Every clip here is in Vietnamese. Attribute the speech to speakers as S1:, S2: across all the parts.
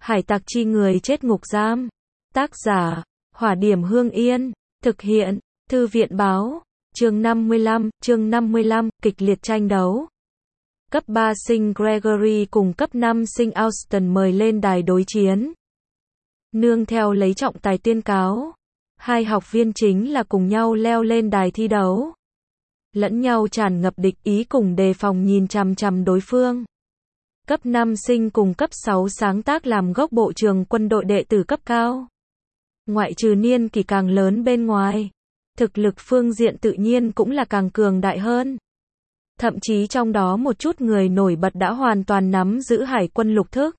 S1: Hải tặc chi người chết ngục giam. Tác giả, Hỏa Điểm Hương Yên. Thực hiện, Thư viện báo. Chương 55, kịch liệt tranh đấu. Cấp 3 sinh Gregory cùng cấp 5 sinh Austin mời lên đài đối chiến. Nương theo lấy trọng tài tuyên cáo, hai học viên chính là cùng nhau leo lên đài thi đấu. Lẫn nhau tràn ngập địch ý cùng đề phòng nhìn chằm chằm đối phương. Cấp 5 sinh cùng cấp 6 sáng tác làm gốc bộ trường quân đội đệ tử cấp cao. Ngoại trừ niên kỷ càng lớn bên ngoài, thực lực phương diện tự nhiên cũng là càng cường đại hơn. Thậm chí trong đó một chút người nổi bật đã hoàn toàn nắm giữ hải quân lục thức.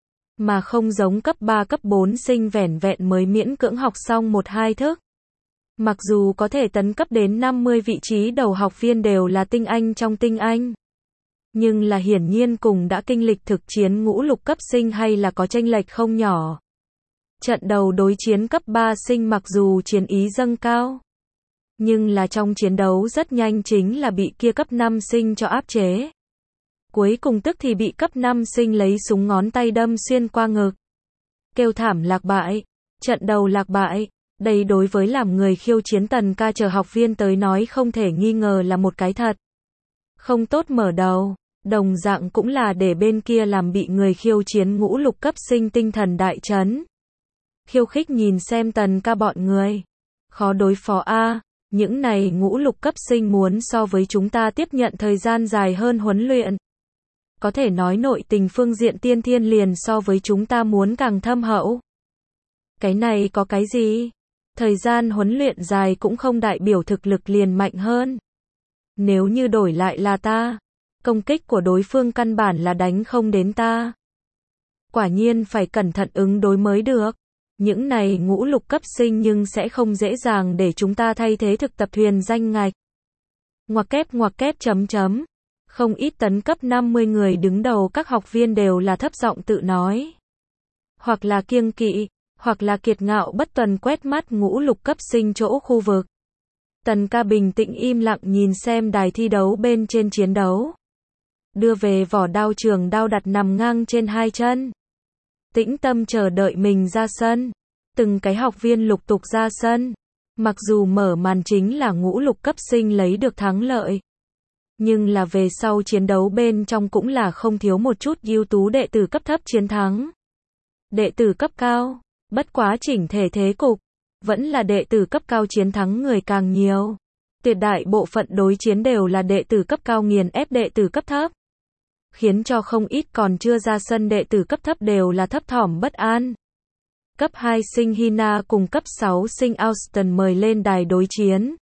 S1: Mà không giống cấp 3 cấp 4 sinh vẻn vẹn mới miễn cưỡng học xong 1-2 thức. Mặc dù có thể tấn cấp đến 50 vị trí đầu học viên đều là tinh anh trong tinh anh. Nhưng là hiển nhiên cùng đã kinh lịch thực chiến ngũ lục cấp sinh hay là có chênh lệch không nhỏ. Trận đầu đối chiến cấp 3 sinh mặc dù chiến ý dâng cao, nhưng là trong chiến đấu rất nhanh chính là bị kia cấp 5 sinh cho áp chế. Cuối cùng tức thì bị cấp 5 sinh lấy súng ngón tay đâm xuyên qua ngực. Kêu thảm lạc bại. Trận đầu lạc bại. Đây đối với làm người khiêu chiến Tần Ca chờ học viên tới nói không thể nghi ngờ là một cái thật không tốt mở đầu. Đồng dạng cũng là để bên kia làm bị người khiêu chiến ngũ lục cấp sinh tinh thần đại chấn. Khiêu khích nhìn xem Tần Ca bọn người. Khó đối phó a. Những này ngũ lục cấp sinh muốn so với chúng ta tiếp nhận thời gian dài hơn huấn luyện. Có thể nói nội tình phương diện tiên thiên liền so với chúng ta muốn càng thâm hậu. Cái này có cái gì? Thời gian huấn luyện dài cũng không đại biểu thực lực liền mạnh hơn. Nếu như đổi lại là ta, công kích của đối phương căn bản là đánh không đến ta. Quả nhiên phải cẩn thận ứng đối mới được. Những này ngũ lục cấp sinh nhưng sẽ không dễ dàng để chúng ta thay thế thực tập thuyền danh ngạch. Ngoặc kép chấm chấm. Không ít tấn cấp 50 người đứng đầu các học viên đều là thấp giọng tự nói. Hoặc là kiêng kỵ, hoặc là kiệt ngạo bất tuần quét mắt ngũ lục cấp sinh chỗ khu vực. Tần Ca bình tĩnh im lặng nhìn xem đài thi đấu bên trên chiến đấu. Đưa về vỏ đao trường đao đặt nằm ngang trên hai chân. Tĩnh tâm chờ đợi mình ra sân. Từng cái học viên lục tục ra sân. Mặc dù mở màn chính là ngũ lục cấp sinh lấy được thắng lợi. Nhưng là về sau chiến đấu bên trong cũng là không thiếu một chút ưu tú đệ tử cấp thấp chiến thắng. Đệ tử cấp cao, bất quá chỉnh thể thế cục, vẫn là đệ tử cấp cao chiến thắng người càng nhiều. Tuyệt đại bộ phận đối chiến đều là đệ tử cấp cao nghiền ép đệ tử cấp thấp. Khiến cho không ít còn chưa ra sân đệ tử cấp thấp đều là thấp thỏm bất an. Cấp 2 sinh Hina cùng cấp 6 sinh Austin mời lên đài đối chiến.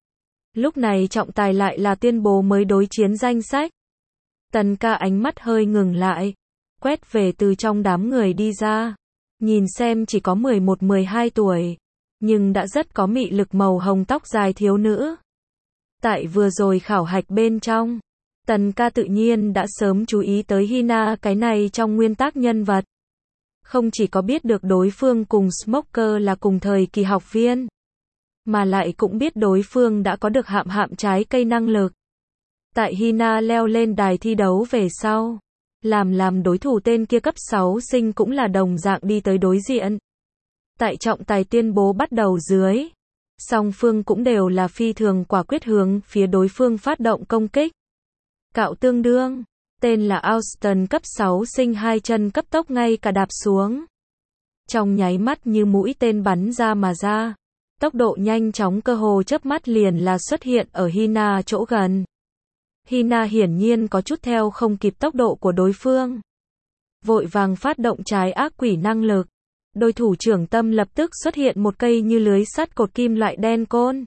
S1: Lúc này trọng tài lại là tuyên bố mới đối chiến danh sách. Tần Ca ánh mắt hơi ngừng lại, quét về từ trong đám người đi ra. Nhìn xem chỉ có 11-12 tuổi, nhưng đã rất có mị lực màu hồng tóc dài thiếu nữ. Tại vừa rồi khảo hạch bên trong, Tần Ca tự nhiên đã sớm chú ý tới Hina cái này trong nguyên tắc nhân vật. Không chỉ có biết được đối phương cùng Smoker là cùng thời kỳ học viên, mà lại cũng biết đối phương đã có được hạm trái cây năng lực. Tại Hina leo lên đài thi đấu về sau, làm đối thủ tên kia cấp 6 sinh cũng là đồng dạng đi tới đối diện. Tại trọng tài tuyên bố bắt đầu dưới, song phương cũng đều là phi thường quả quyết hướng phía đối phương phát động công kích. Cạo tương đương, tên là Austin cấp 6 sinh hai chân cấp tốc ngay cả đạp xuống. Trong nháy mắt như mũi tên bắn ra mà ra. Tốc độ nhanh chóng cơ hồ chớp mắt liền là xuất hiện ở Hina chỗ gần. Hina hiển nhiên có chút theo không kịp tốc độ của đối phương. Vội vàng phát động trái ác quỷ năng lực. Đôi thủ trưởng tâm lập tức xuất hiện một cây như lưới sắt cột kim loại đen côn.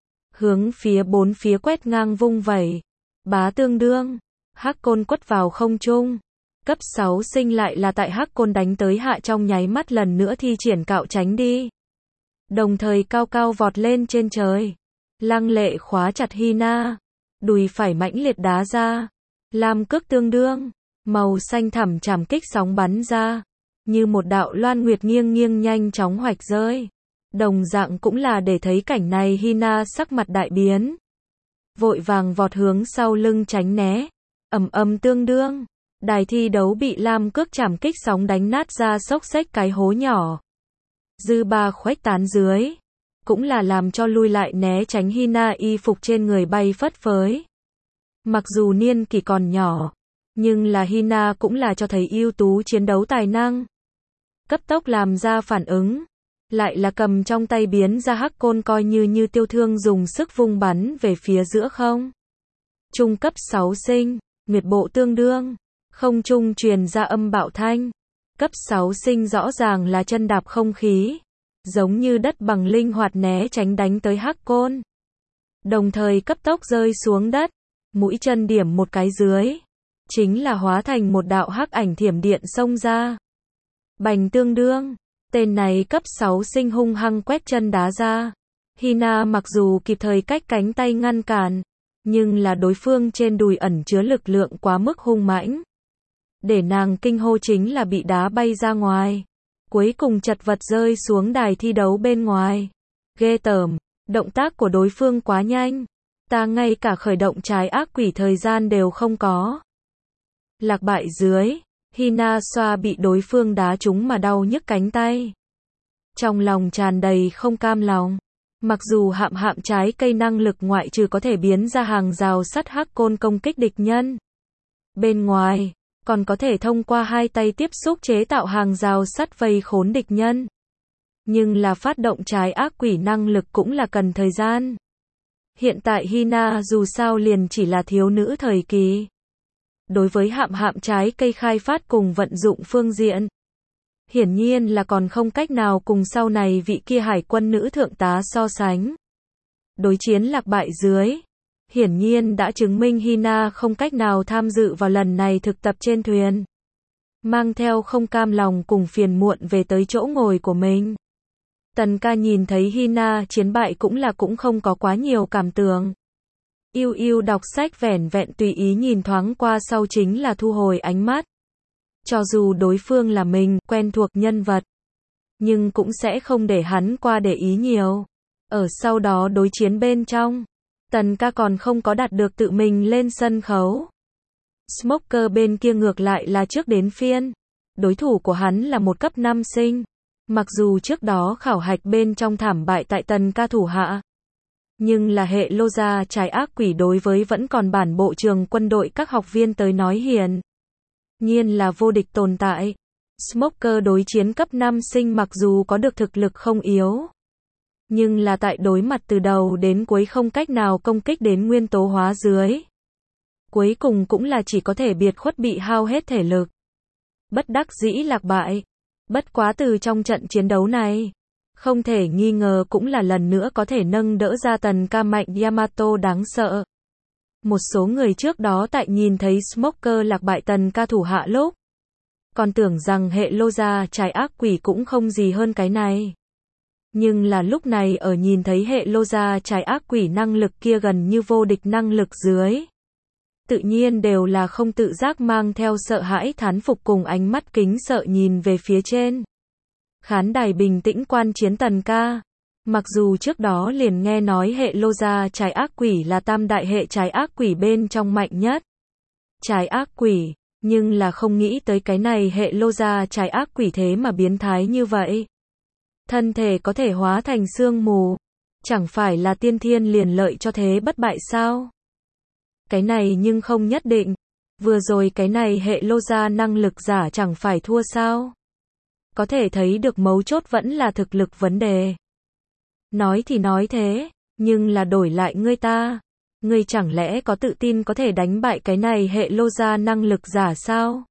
S1: Hướng phía bốn phía quét ngang vung vẩy. Bá tương đương. Hắc côn quất vào không trung. Cấp 6 sinh lại là tại hắc côn đánh tới hạ trong nháy mắt lần nữa thi triển cạo tránh đi. Đồng thời cao cao vọt lên trên trời. Lăng lệ khóa chặt Hina. Đùi phải mãnh liệt đá ra. Lam cước tương đương. Màu xanh thẳm chảm kích sóng bắn ra. Như một đạo loan nguyệt nghiêng nghiêng nhanh chóng hoạch rơi. Đồng dạng cũng là để thấy cảnh này Hina sắc mặt đại biến. Vội vàng vọt hướng sau lưng tránh né. Ầm ầm tương đương. Đài thi đấu bị Lam cước chảm kích sóng đánh nát ra xốc xếch cái hố nhỏ. Dư ba khuếch tán dưới. Cũng là làm cho lui lại né tránh Hina y phục trên người bay phất phới. Mặc dù niên kỷ còn nhỏ, nhưng là Hina cũng là cho thấy ưu tú chiến đấu tài năng. Cấp tốc làm ra phản ứng. Lại là cầm trong tay biến ra hắc côn coi như tiêu thương dùng sức vung bắn về phía giữa không. Trung cấp 6 sinh, nguyệt bộ tương đương. Không trung truyền ra âm bạo thanh. Cấp 6 sinh rõ ràng là chân đạp không khí. Giống như đất bằng linh hoạt né tránh đánh tới hắc côn. Đồng thời cấp tốc rơi xuống đất. Mũi chân điểm một cái dưới. Chính là hóa thành một đạo hắc ảnh thiểm điện xông ra. Bành tương đương. Tên này cấp 6 sinh hung hăng quét chân đá ra. Hina mặc dù kịp thời cách cánh tay ngăn cản. Nhưng là đối phương trên đùi ẩn chứa lực lượng quá mức hung mãnh. Để nàng kinh hô chính là bị đá bay ra ngoài. Cuối cùng chật vật rơi xuống đài thi đấu bên ngoài. Ghê tởm, động tác của đối phương quá nhanh. Ta ngay cả khởi động trái ác quỷ thời gian đều không có. Lạc bại dưới, Hina xoa bị đối phương đá trúng mà đau nhức cánh tay. Trong lòng tràn đầy không cam lòng. Mặc dù hạm trái cây năng lực ngoại trừ có thể biến ra hàng rào sắt hắc côn công kích địch nhân. Bên ngoài, còn có thể thông qua hai tay tiếp xúc chế tạo hàng rào sắt vây khốn địch nhân. Nhưng là phát động trái ác quỷ năng lực cũng là cần thời gian. Hiện tại Hina dù sao liền chỉ là thiếu nữ thời kỳ. Đối với hạm trái cây khai phát cùng vận dụng phương diện, hiển nhiên là còn không cách nào cùng sau này vị kia hải quân nữ thượng tá so sánh. Đối chiến lạc bại dưới, hiển nhiên đã chứng minh Hina không cách nào tham dự vào lần này thực tập trên thuyền. Mang theo không cam lòng cùng phiền muộn về tới chỗ ngồi của mình. Tần ca nhìn thấy Hina chiến bại cũng không có quá nhiều cảm tưởng. Yêu đọc sách vẻn vẹn tùy ý nhìn thoáng qua sau chính là thu hồi ánh mắt. Cho dù đối phương là mình, quen thuộc nhân vật, nhưng cũng sẽ không để hắn qua để ý nhiều. Ở sau đó đối chiến bên trong, Tần ca còn không có đạt được tự mình lên sân khấu. Smoker bên kia ngược lại là trước đến phiên. Đối thủ của hắn là một cấp 5 sinh. Mặc dù trước đó khảo hạch bên trong thảm bại tại Tần ca thủ hạ. Nhưng là hệ lô gia trái ác quỷ đối với vẫn còn bản bộ trường quân đội các học viên tới nói hiển nhiên là vô địch tồn tại. Smoker đối chiến cấp 5 sinh mặc dù có được thực lực không yếu. Nhưng là tại đối mặt từ đầu đến cuối không cách nào công kích đến nguyên tố hóa dưới. Cuối cùng cũng là chỉ có thể biệt khuất bị hao hết thể lực. Bất đắc dĩ lạc bại. Bất quá từ trong trận chiến đấu này, không thể nghi ngờ cũng là lần nữa có thể nâng đỡ ra Tần ca mạnh Yamato đáng sợ. Một số người trước đó tại nhìn thấy Smoker lạc bại Tần ca thủ hạ lúc, còn tưởng rằng hệ lô gia trái ác quỷ cũng không gì hơn cái này. Nhưng là lúc này ở nhìn thấy hệ lô gia trái ác quỷ năng lực kia gần như vô địch năng lực dưới. Tự nhiên đều là không tự giác mang theo sợ hãi thán phục cùng ánh mắt kính sợ nhìn về phía trên. Khán đài bình tĩnh quan chiến Tần ca. Mặc dù trước đó liền nghe nói hệ lô gia trái ác quỷ là tam đại hệ trái ác quỷ bên trong mạnh nhất. Trái ác quỷ, nhưng là không nghĩ tới cái này hệ lô gia trái ác quỷ thế mà biến thái như vậy. Thân thể có thể hóa thành sương mù. Chẳng phải là tiên thiên liền lợi cho thế bất bại sao? Cái này nhưng không nhất định. Vừa rồi cái này hệ lô gia năng lực giả chẳng phải thua sao? Có thể thấy được mấu chốt vẫn là thực lực vấn đề. Nói thì nói thế, nhưng là đổi lại ngươi ta. Ngươi chẳng lẽ có tự tin có thể đánh bại cái này hệ lô gia năng lực giả sao?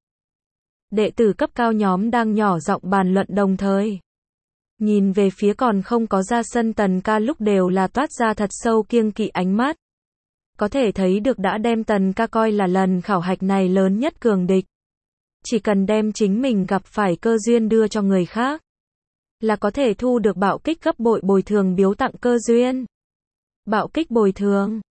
S1: Đệ tử cấp cao nhóm đang nhỏ giọng bàn luận đồng thời. Nhìn về phía còn không có ra sân Tần ca lúc đều là toát ra thật sâu kiêng kỵ ánh mắt. Có thể thấy được đã đem Tần ca coi là lần khảo hạch này lớn nhất cường địch. Chỉ cần đem chính mình gặp phải cơ duyên đưa cho người khác, là có thể thu được bạo kích gấp bội bồi thường biếu tặng cơ duyên. Bạo kích bồi thường,